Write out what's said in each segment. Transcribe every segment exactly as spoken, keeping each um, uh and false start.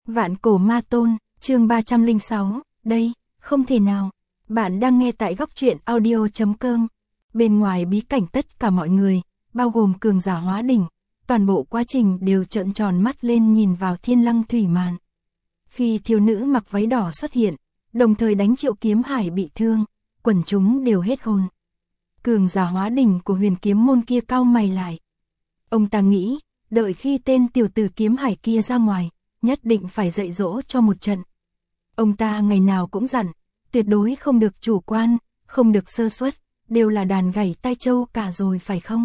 Vạn cổ ma tôn, chương ba trăm lẻ sáu, đây, không thể nào. Bạn đang nghe tại góc truyện audio chấm com. Bên ngoài bí cảnh tất cả mọi người, bao gồm cường giả hóa đỉnh, toàn bộ quá trình đều trợn tròn mắt lên nhìn vào thiên lăng thủy màn. Khi thiếu nữ mặc váy đỏ xuất hiện, đồng thời đánh Triệu Kiếm Hải bị thương, quần chúng đều hết hồn. Cường giả hóa đỉnh của huyền kiếm môn kia cau mày lại. Ông ta nghĩ, đợi khi tên tiểu tử Kiếm Hải kia ra ngoài, nhất định phải dạy dỗ cho một trận. Ông ta ngày nào cũng dặn, tuyệt đối không được chủ quan, không được sơ suất, đều là đàn gảy tai châu cả rồi phải không?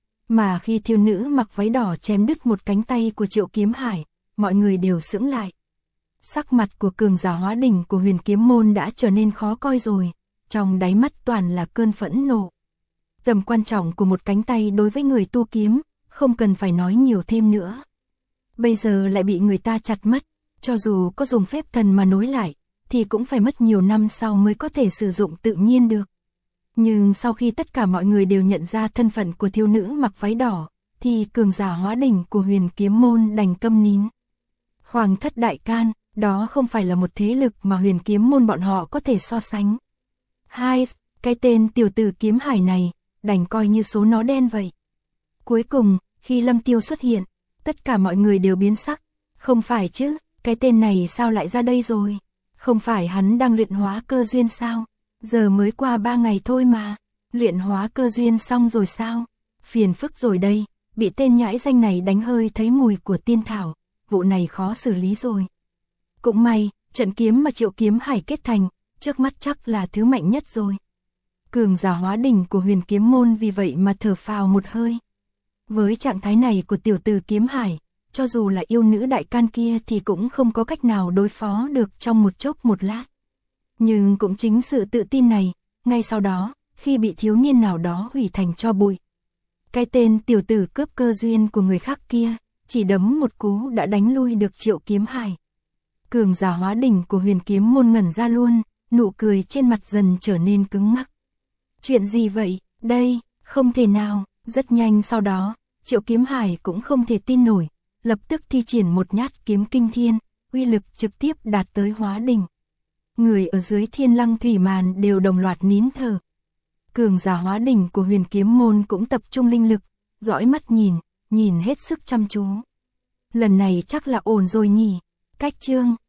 Mà khi thiếu nữ mặc váy đỏ chém đứt một cánh tay của Triệu Kiếm Hải, mọi người đều sững lại. Sắc mặt của cường giả hóa đỉnh của huyền kiếm môn đã trở nên khó coi rồi, trong đáy mắt toàn là cơn phẫn nộ. Tầm quan trọng của một cánh tay đối với người tu kiếm, không cần phải nói nhiều thêm nữa. Bây giờ lại bị người ta chặt mất, cho dù có dùng phép thần mà nối lại, thì cũng phải mất nhiều năm sau mới có thể sử dụng tự nhiên được. Nhưng sau khi tất cả mọi người đều nhận ra thân phận của thiếu nữ mặc váy đỏ, thì cường giả hóa đỉnh của huyền kiếm môn đành câm nín. Hoàng thất đại can, đó không phải là một thế lực mà huyền kiếm môn bọn họ có thể so sánh. Hai, cái tên tiểu tử Kiếm Hải này, đành coi như số nó đen vậy. Cuối cùng, khi Lâm Tiêu xuất hiện, tất cả mọi người đều biến sắc. Không phải chứ, cái tên này sao lại ra đây rồi? Không phải hắn đang luyện hóa cơ duyên sao? Giờ mới qua ba ngày thôi mà. Luyện hóa cơ duyên xong rồi sao? Phiền phức rồi đây, bị tên nhãi danh này đánh hơi thấy mùi của tiên thảo. Vụ này khó xử lý rồi. Cũng may, trận kiếm mà Triệu Kiếm Hải kết thành, trước mắt chắc là thứ mạnh nhất rồi. Cường giả hóa đỉnh của huyền kiếm môn vì vậy mà thở phào một hơi. Với trạng thái này của tiểu tử Kiếm Hải, cho dù là yêu nữ đại can kia thì cũng không có cách nào đối phó được trong một chốc một lát. Nhưng cũng chính sự tự tin này, ngay sau đó, khi bị thiếu niên nào đó hủy thành tro bụi. Cái tên tiểu tử cướp cơ duyên của người khác kia, chỉ đấm một cú đã đánh lui được Triệu Kiếm Hải. Cường giả hóa đỉnh của huyền kiếm môn ngẩn ra luôn, nụ cười trên mặt dần trở nên cứng ngắc. Chuyện gì vậy, đây, không thể nào, rất nhanh sau đó, Triệu Kiếm Hải cũng không thể tin nổi, lập tức thi triển một nhát kiếm kinh thiên, uy lực trực tiếp đạt tới hóa đỉnh. Người ở dưới thiên lăng thủy màn đều đồng loạt nín thở. Cường giả hóa đỉnh của huyền kiếm môn cũng tập trung linh lực, dõi mắt nhìn, nhìn hết sức chăm chú. Lần này chắc là ổn rồi nhỉ, cách chương.